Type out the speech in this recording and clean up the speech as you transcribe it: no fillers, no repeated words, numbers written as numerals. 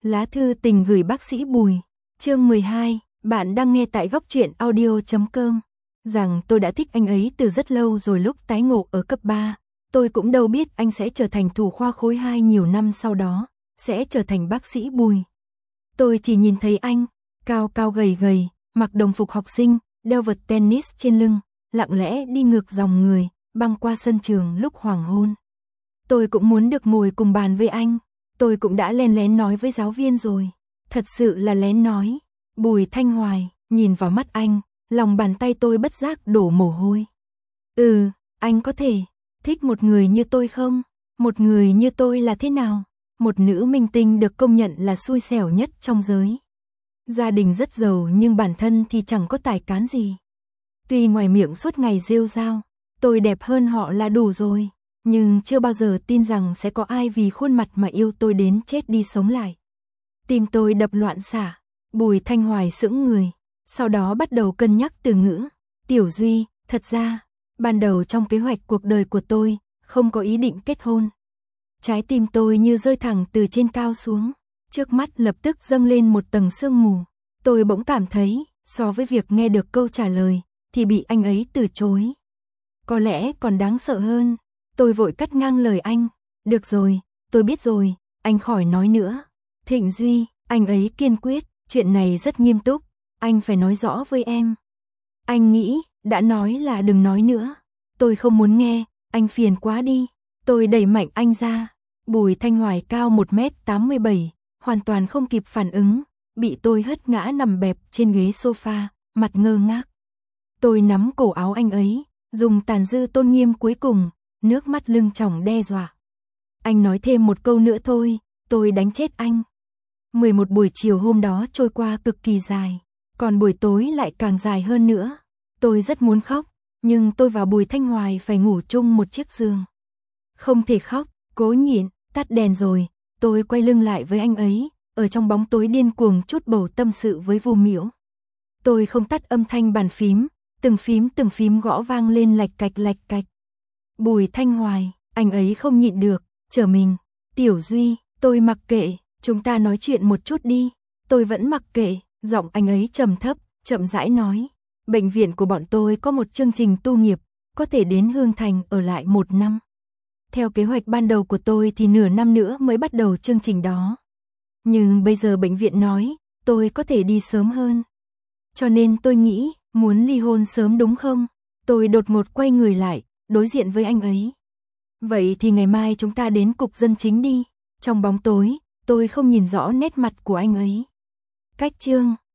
Lá thư tình gửi bác sĩ Bùi. Chương 12, bạn đang nghe tại goctruyện.audio.com. Rằng tôi đã thích anh ấy từ rất lâu rồi, lúc tái ngộ ở cấp 3. Tôi cũng đâu biết anh sẽ trở thành thủ khoa khối 2 nhiều năm sau đó, sẽ trở thành bác sĩ Bùi. Tôi chỉ nhìn thấy anh, cao cao gầy gầy, mặc đồng phục học sinh, đeo vợt tennis trên lưng, lặng lẽ đi ngược dòng người, băng qua sân trường lúc hoàng hôn. Tôi cũng muốn được ngồi cùng bàn với anh. Tôi cũng đã lén lén nói với giáo viên rồi. Thật sự là lén nói. Bùi Thanh Hoài, nhìn vào mắt anh, lòng bàn tay tôi bất giác đổ mồ hôi. Anh có thể thích một người như tôi không? Một người như tôi là thế nào? Một nữ minh tinh được công nhận là xui xẻo nhất trong giới. Gia đình rất giàu nhưng bản thân thì chẳng có tài cán gì. Tuy ngoài miệng suốt ngày rêu rao, tôi đẹp hơn họ là đủ rồi. Nhưng chưa bao giờ tin rằng sẽ có ai vì khuôn mặt mà yêu tôi đến chết đi sống lại. Tim tôi đập loạn xạ. Bùi Thanh Hoài sững người, sau đó bắt đầu cân nhắc từ ngữ. Tiểu Duy, thật ra, ban đầu trong kế hoạch cuộc đời của tôi, không có ý định kết hôn. Trái tim tôi như rơi thẳng từ trên cao xuống. Trước mắt lập tức dâng lên một tầng sương mù. Tôi bỗng cảm thấy, so với việc nghe được câu trả lời, thì bị anh ấy từ chối. Có lẽ còn đáng sợ hơn. Tôi vội cắt ngang lời anh. Được rồi, tôi biết rồi, anh khỏi nói nữa. Thịnh Duy, anh ấy kiên quyết, chuyện này rất nghiêm túc, anh phải nói rõ với em. Anh nghĩ, đã nói là đừng nói nữa. Tôi không muốn nghe, anh phiền quá đi. Tôi đẩy mạnh anh ra. Bùi Thanh Hoài cao 1m87, hoàn toàn không kịp phản ứng, bị tôi hất ngã nằm bẹp trên ghế sofa, mặt ngơ ngác. Tôi nắm cổ áo anh ấy, dùng tàn dư tôn nghiêm cuối cùng, nước mắt lưng tròng đe dọa. Anh nói thêm một câu nữa thôi, tôi đánh chết anh. 11 buổi chiều hôm đó trôi qua cực kỳ dài, còn buổi tối lại càng dài hơn nữa. Tôi rất muốn khóc, nhưng tôi và Bùi Thanh Hoài phải ngủ chung một chiếc giường. Không thể khóc, cố nhịn, tắt đèn rồi, tôi quay lưng lại với anh ấy, ở trong bóng tối điên cuồng trút bầu tâm sự với Vu Miễu. Tôi không tắt âm thanh bàn phím, từng phím gõ vang lên lạch cạch. Bùi Thanh Hoài, anh ấy không nhịn được, trở mình. Tiểu Duy, tôi mặc kệ, chúng ta nói chuyện một chút đi. Tôi vẫn mặc kệ, giọng anh ấy trầm thấp, chậm rãi nói. Bệnh viện của bọn tôi có một chương trình tu nghiệp, có thể đến Hương Thành ở lại 1 năm. Theo kế hoạch ban đầu của tôi thì nửa năm nữa mới bắt đầu chương trình đó. Nhưng bây giờ bệnh viện nói, tôi có thể đi sớm hơn. Cho nên tôi nghĩ, muốn ly hôn sớm đúng không? Tôi đột ngột quay người lại, đối diện với anh ấy. Vậy thì ngày mai chúng ta đến cục dân chính đi. Trong bóng tối, tôi không nhìn rõ nét mặt của anh ấy. Cách chương